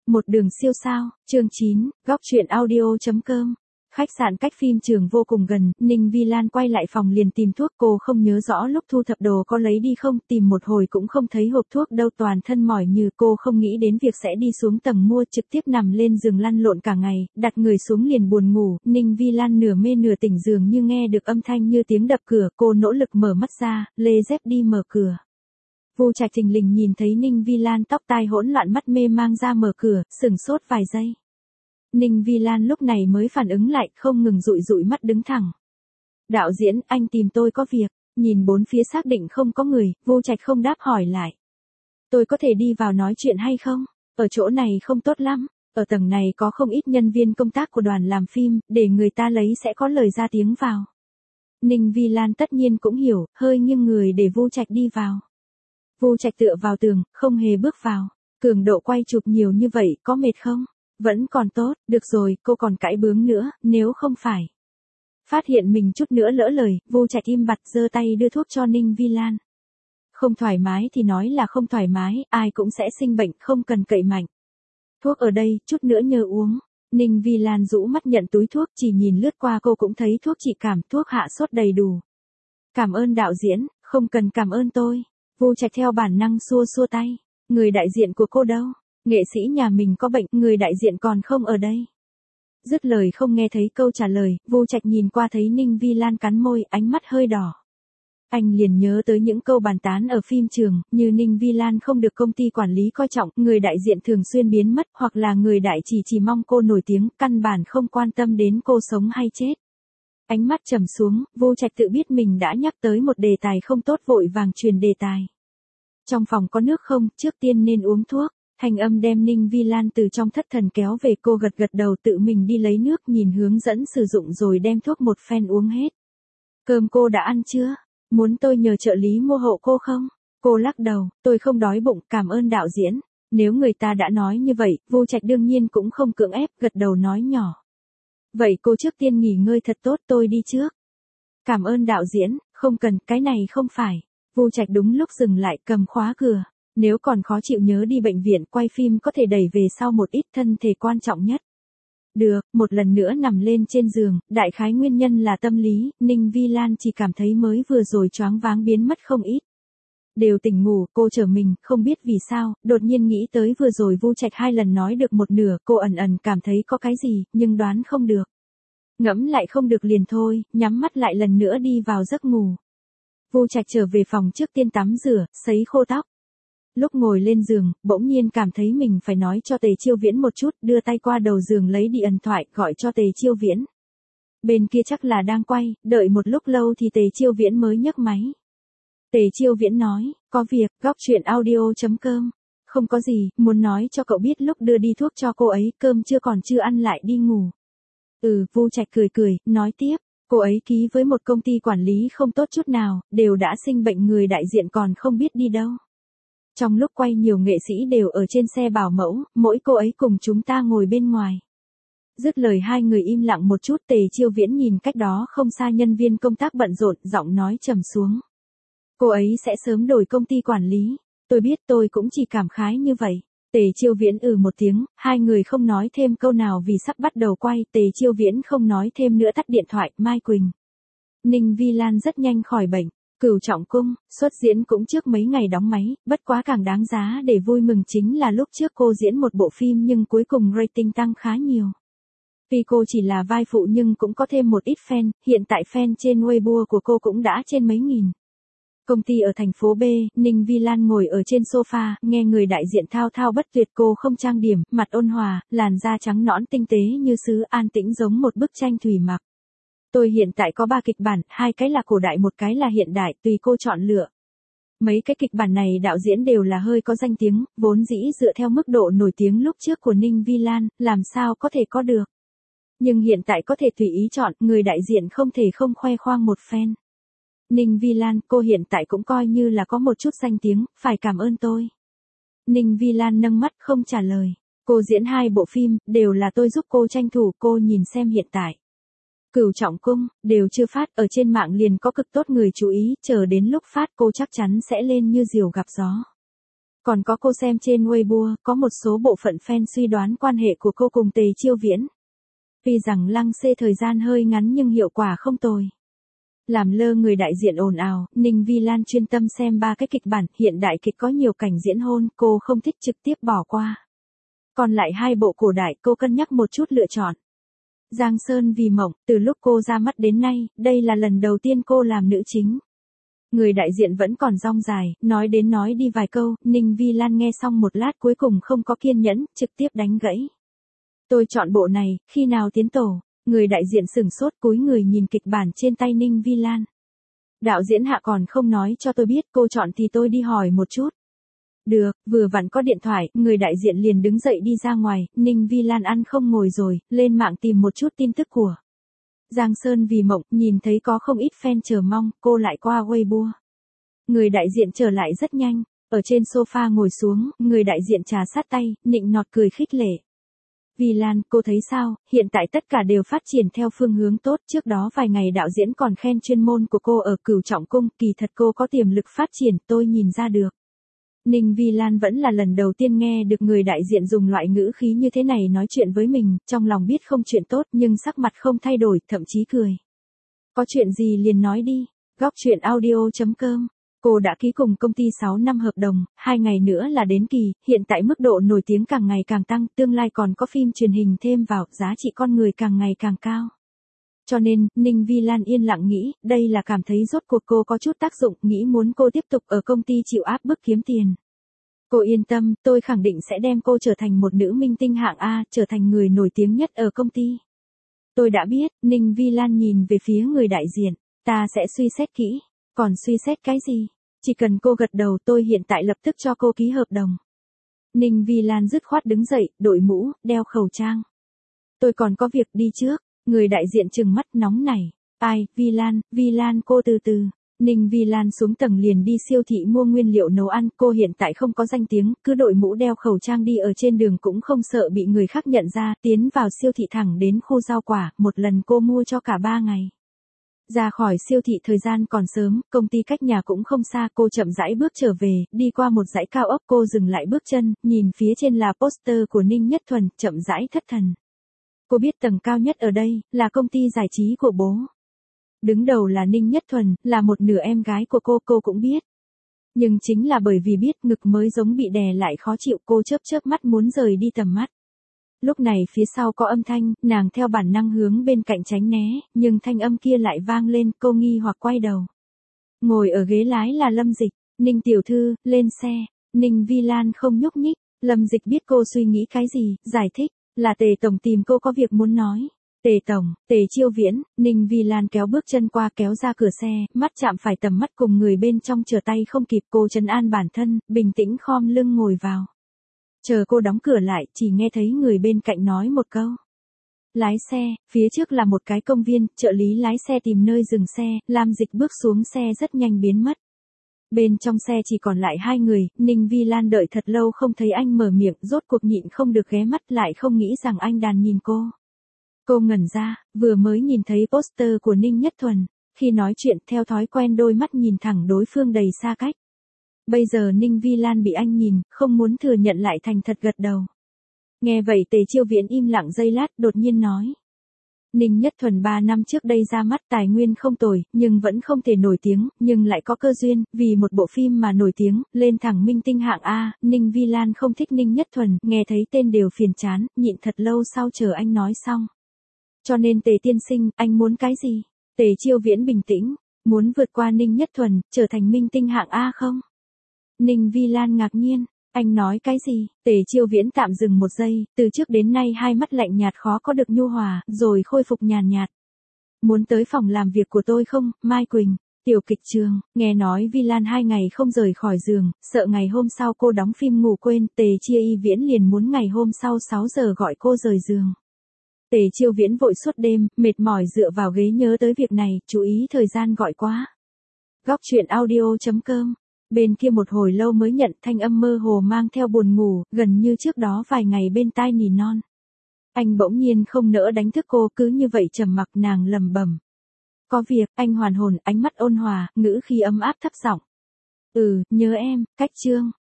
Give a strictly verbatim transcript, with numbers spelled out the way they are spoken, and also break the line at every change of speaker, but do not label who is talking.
Một đường siêu sao, chương chín, góc truyện audio.com. Khách sạn cách phim trường vô cùng gần, Ninh Vi Lan quay lại phòng liền tìm thuốc, cô không nhớ rõ lúc thu thập đồ có lấy đi không, tìm một hồi cũng không thấy hộp thuốc đâu, toàn thân mỏi như cô không nghĩ đến việc sẽ đi xuống tầng mua, trực tiếp nằm lên giường lăn lộn cả ngày, đặt người xuống liền buồn ngủ, Ninh Vi Lan nửa mê nửa tỉnh dường như nghe được âm thanh như tiếng đập cửa, cô nỗ lực mở mắt ra, lê dép đi mở cửa. Vu Trạch thình lình nhìn thấy Ninh Vi Lan tóc tai hỗn loạn mắt mê mang ra mở cửa, sửng sốt vài giây. Ninh Vi Lan lúc này mới phản ứng lại, không ngừng dụi dụi mắt đứng thẳng. Đạo diễn, anh tìm tôi có việc, nhìn bốn phía xác định không có người, Vu Trạch không đáp hỏi lại. Tôi có thể đi vào nói chuyện hay không? Ở chỗ này không tốt lắm, ở tầng này có không ít nhân viên công tác của đoàn làm phim, để người ta lấy sẽ có lời ra tiếng vào. Ninh Vi Lan tất nhiên cũng hiểu, hơi nghiêng người để Vu Trạch đi vào. Vu Trạch tựa vào tường, không hề bước vào. Cường độ quay chụp nhiều như vậy, có mệt không? Vẫn còn tốt, được rồi, cô còn cãi bướng nữa, nếu không phải. Phát hiện mình chút nữa lỡ lời, Vu Trạch im bặt giơ tay đưa thuốc cho Ninh Vi Lan. Không thoải mái thì nói là không thoải mái, ai cũng sẽ sinh bệnh, không cần cậy mạnh. Thuốc ở đây, chút nữa nhớ uống. Ninh Vi Lan rũ mắt nhận túi thuốc, chỉ nhìn lướt qua cô cũng thấy thuốc trị cảm, thuốc hạ sốt đầy đủ. Cảm ơn đạo diễn, không cần cảm ơn tôi. Vu Trạch theo bản năng xua xua tay. Người đại diện của cô đâu? Nghệ sĩ nhà mình có bệnh, người đại diện còn không ở đây. Dứt lời không nghe thấy câu trả lời, Vu Trạch nhìn qua thấy Ninh Vi Lan cắn môi, ánh mắt hơi đỏ. Anh liền nhớ tới những câu bàn tán ở phim trường, như Ninh Vi Lan không được công ty quản lý coi trọng, người đại diện thường xuyên biến mất, hoặc là người đại chỉ chỉ mong cô nổi tiếng, căn bản không quan tâm đến cô sống hay chết. Ánh mắt trầm xuống, Vu Trạch tự biết mình đã nhắc tới một đề tài không tốt, vội vàng truyền đề tài. Trong phòng có nước không, trước tiên nên uống thuốc. Thanh âm đem Ninh Vi Lan từ trong thất thần kéo về, cô gật gật đầu tự mình đi lấy nước, nhìn hướng dẫn sử dụng rồi đem thuốc một phen uống hết. Cơm cô đã ăn chưa? Muốn tôi nhờ trợ lý mua hộ cô không? Cô lắc đầu, tôi không đói bụng, cảm ơn đạo diễn. Nếu người ta đã nói như vậy, Vu Trạch đương nhiên cũng không cưỡng ép, gật đầu nói nhỏ. Vậy cô trước tiên nghỉ ngơi thật tốt, tôi đi trước. Cảm ơn đạo diễn, không cần, cái này không phải. Vu Trạch đúng lúc dừng lại, cầm khóa cửa. Nếu còn khó chịu nhớ đi bệnh viện, quay phim có thể đẩy về sau một ít, thân thể quan trọng nhất. Được, một lần nữa nằm lên trên giường, đại khái nguyên nhân là tâm lý, Ninh Vi Lan chỉ cảm thấy mới vừa rồi choáng váng biến mất không ít. Đều tỉnh ngủ, cô trở mình, không biết vì sao, đột nhiên nghĩ tới vừa rồi Vu Trạch hai lần nói được một nửa, cô ẩn ẩn cảm thấy có cái gì, nhưng đoán không được. Ngẫm lại không được liền thôi, nhắm mắt lại lần nữa đi vào giấc ngủ. Vu Trạch trở về phòng trước tiên tắm rửa, sấy khô tóc. Lúc ngồi lên giường, bỗng nhiên cảm thấy mình phải nói cho Tề Chiêu Viễn một chút, đưa tay qua đầu giường lấy điện thoại, gọi cho Tề Chiêu Viễn. Bên kia chắc là đang quay, đợi một lúc lâu thì Tề Chiêu Viễn mới nhấc máy. Tề Chiêu Viễn nói, có việc, góc truyện audio.com. Không có gì, muốn nói cho cậu biết lúc đưa đi thuốc cho cô ấy, cơm chưa còn chưa ăn lại đi ngủ. Ừ, Vu Trạch cười cười, nói tiếp, cô ấy ký với một công ty quản lý không tốt chút nào, đều đã sinh bệnh, người đại diện còn không biết đi đâu. Trong lúc quay nhiều nghệ sĩ đều ở trên xe bảo mẫu, mỗi cô ấy cùng chúng ta ngồi bên ngoài. Dứt lời hai người im lặng một chút, Tề Chiêu Viễn nhìn cách đó không xa nhân viên công tác bận rộn, giọng nói trầm xuống. Cô ấy sẽ sớm đổi công ty quản lý. Tôi biết, tôi cũng chỉ cảm khái như vậy. Tề Chiêu Viễn ừ một tiếng, hai người không nói thêm câu nào vì sắp bắt đầu quay, Tề Chiêu Viễn không nói thêm nữa tắt điện thoại, Mai Quỳnh. Ninh Vi Lan rất nhanh khỏi bệnh. Cửu Trọng Cung, xuất diễn cũng trước mấy ngày đóng máy, bất quá càng đáng giá để vui mừng chính là lúc trước cô diễn một bộ phim nhưng cuối cùng rating tăng khá nhiều. Vì cô chỉ là vai phụ nhưng cũng có thêm một ít fan, hiện tại fan trên Weibo của cô cũng đã trên mấy nghìn. Công ty ở thành phố B, Ninh Vi Lan ngồi ở trên sofa, nghe người đại diện thao thao bất tuyệt, cô không trang điểm, mặt ôn hòa, làn da trắng nõn tinh tế như sứ, an tĩnh giống một bức tranh thủy mặc. Tôi hiện tại có ba kịch bản, hai cái là cổ đại một cái là hiện đại, tùy cô chọn lựa. Mấy cái kịch bản này đạo diễn đều là hơi có danh tiếng, vốn dĩ dựa theo mức độ nổi tiếng lúc trước của Ninh Vi Lan, làm sao có thể có được. Nhưng hiện tại có thể tùy ý chọn, người đại diện không thể không khoe khoang một phen. Ninh Vi Lan, cô hiện tại cũng coi như là có một chút danh tiếng, phải cảm ơn tôi. Ninh Vi Lan nâng mắt không trả lời. Cô diễn hai bộ phim, đều là tôi giúp cô tranh thủ, cô nhìn xem hiện tại. Cửu Trọng Cung, đều chưa phát, ở trên mạng liền có cực tốt người chú ý, chờ đến lúc phát cô chắc chắn sẽ lên như diều gặp gió. Còn có cô xem trên Weibo, có một số bộ phận fan suy đoán quan hệ của cô cùng Tề Chiêu Viễn. Tuy rằng lăng xê thời gian hơi ngắn nhưng hiệu quả không tồi. Làm lơ người đại diện ồn ào, Ninh Vi Lan chuyên tâm xem ba cái kịch bản, hiện đại kịch có nhiều cảnh diễn hôn, cô không thích trực tiếp bỏ qua. Còn lại hai bộ cổ đại cô cân nhắc một chút lựa chọn. Giang Sơn Vì Mộng, từ lúc cô ra mắt đến nay, đây là lần đầu tiên cô làm nữ chính. Người đại diện vẫn còn dong dài, nói đến nói đi vài câu, Ninh Vi Lan nghe xong một lát cuối cùng không có kiên nhẫn, trực tiếp đánh gãy. Tôi chọn bộ này, khi nào tiến tổ? Người đại diện sửng sốt cúi người nhìn kịch bản trên tay Ninh Vi Lan. Đạo diễn Hạ còn không nói cho tôi biết cô chọn thì tôi đi hỏi một chút. Được, vừa vặn có điện thoại, người đại diện liền đứng dậy đi ra ngoài, Ninh Vi Lan ăn không ngồi rồi, lên mạng tìm một chút tin tức của Giang Sơn Vì Mộng, nhìn thấy có không ít fan chờ mong, cô lại qua Weibo. Người đại diện trở lại rất nhanh, ở trên sofa ngồi xuống, người đại diện trà sát tay, nịnh nọt cười khích lệ. Vi Lan, cô thấy sao, hiện tại tất cả đều phát triển theo phương hướng tốt, trước đó vài ngày đạo diễn còn khen chuyên môn của cô ở Cửu Trọng Cung, kỳ thật cô có tiềm lực phát triển, tôi nhìn ra được. Ninh Vi Lan vẫn là lần đầu tiên nghe được người đại diện dùng loại ngữ khí như thế này nói chuyện với mình, trong lòng biết không chuyện tốt nhưng sắc mặt không thay đổi, thậm chí cười. Có chuyện gì liền nói đi, góc chuyện audio chấm com. Cô đã ký cùng công ty sáu năm hợp đồng, hai ngày nữa là đến kỳ, hiện tại mức độ nổi tiếng càng ngày càng tăng, tương lai còn có phim truyền hình thêm vào, giá trị con người càng ngày càng cao. Cho nên, Ninh Vi Lan yên lặng nghĩ, đây là cảm thấy rốt cuộc cô có chút tác dụng, nghĩ muốn cô tiếp tục ở công ty chịu áp bức kiếm tiền. Cô yên tâm, tôi khẳng định sẽ đem cô trở thành một nữ minh tinh hạng A, trở thành người nổi tiếng nhất ở công ty. Tôi đã biết, Ninh Vi Lan nhìn về phía người đại diện, ta sẽ suy xét kỹ. Còn suy xét cái gì? Chỉ cần cô gật đầu tôi hiện tại lập tức cho cô ký hợp đồng. Ninh Vi Lan dứt khoát đứng dậy, đội mũ, đeo khẩu trang. Tôi còn có việc đi trước, người đại diện trừng mắt nóng nảy. Ai, Vi Lan, Vi Lan cô từ từ. Ninh Vi Lan xuống tầng liền đi siêu thị mua nguyên liệu nấu ăn, cô hiện tại không có danh tiếng, cứ đội mũ đeo khẩu trang đi ở trên đường cũng không sợ bị người khác nhận ra, tiến vào siêu thị thẳng đến khu rau quả, một lần cô mua cho cả ba ngày. Ra khỏi siêu thị thời gian còn sớm, công ty cách nhà cũng không xa, cô chậm rãi bước trở về, đi qua một dãy cao ốc cô dừng lại bước chân, nhìn phía trên là poster của Ninh Nhất Thuần, chậm rãi thất thần. Cô biết tầng cao nhất ở đây, là công ty giải trí của bố. Đứng đầu là Ninh Nhất Thuần, là một nửa em gái của cô, cô cũng biết. Nhưng chính là bởi vì biết ngực mới giống bị đè lại khó chịu cô chớp chớp mắt muốn rời đi tầm mắt. Lúc này phía sau có âm thanh, nàng theo bản năng hướng bên cạnh tránh né, nhưng thanh âm kia lại vang lên, cô nghi hoặc quay đầu. Ngồi ở ghế lái là Lâm Dịch, Ninh tiểu thư, lên xe, Ninh Vi Lan không nhúc nhích, Lâm Dịch biết cô suy nghĩ cái gì, giải thích, là Tề Tổng tìm cô có việc muốn nói. Tề Tổng, Tề Chiêu Viễn, Ninh Vi Lan kéo bước chân qua kéo ra cửa xe, mắt chạm phải tầm mắt cùng người bên trong trở tay không kịp cô trấn an bản thân, bình tĩnh khom lưng ngồi vào. Chờ cô đóng cửa lại, chỉ nghe thấy người bên cạnh nói một câu. Lái xe, phía trước là một cái công viên, trợ lý lái xe tìm nơi dừng xe, Lam Dịch bước xuống xe rất nhanh biến mất. Bên trong xe chỉ còn lại hai người, Ninh Vi Lan đợi thật lâu không thấy anh mở miệng, rốt cuộc nhịn không được ghé mắt lại không nghĩ rằng anh đàn nhìn cô. Cô ngẩn ra, vừa mới nhìn thấy poster của Ninh Nhất Thuần, khi nói chuyện theo thói quen đôi mắt nhìn thẳng đối phương đầy xa cách. Bây giờ Ninh Vi Lan bị anh nhìn, không muốn thừa nhận lại thành thật gật đầu. Nghe vậy Tề Chiêu Viễn im lặng giây lát, đột nhiên nói. Ninh Nhất Thuần ba năm trước đây ra mắt tài nguyên không tồi, nhưng vẫn không thể nổi tiếng, nhưng lại có cơ duyên, vì một bộ phim mà nổi tiếng, lên thẳng minh tinh hạng A, Ninh Vi Lan không thích Ninh Nhất Thuần, nghe thấy tên đều phiền chán, nhịn thật lâu sau chờ anh nói xong. Cho nên Tề tiên sinh, anh muốn cái gì? Tề Chiêu Viễn bình tĩnh, muốn vượt qua Ninh Nhất Thuần, trở thành minh tinh hạng A không? Ninh Vi Lan ngạc nhiên, anh nói cái gì? Tề Chiêu Viễn tạm dừng một giây, từ trước đến nay hai mắt lạnh nhạt khó có được nhu hòa, rồi khôi phục nhàn nhạt. Muốn tới phòng làm việc của tôi không, Mai Quỳnh? Tiểu kịch trường, nghe nói Vi Lan hai ngày không rời khỏi giường, sợ ngày hôm sau cô đóng phim ngủ quên, Tề Chiêu Viễn liền muốn ngày hôm sau sáu giờ gọi cô rời giường. Tề Chiêu Viễn vội suốt đêm, mệt mỏi dựa vào ghế nhớ tới việc này, chú ý thời gian gọi quá. Góc chuyện audio chấm com. Bên kia một hồi lâu mới nhận thanh âm mơ hồ mang theo buồn ngủ, gần như trước đó vài ngày bên tai nỉ non. Anh bỗng nhiên không nỡ đánh thức cô, cứ như vậy trầm mặc, nàng lẩm bẩm. Có việc, anh hoàn hồn, ánh mắt ôn hòa, ngữ khí ấm áp thấp giọng. Ừ, nhớ em, cách chương.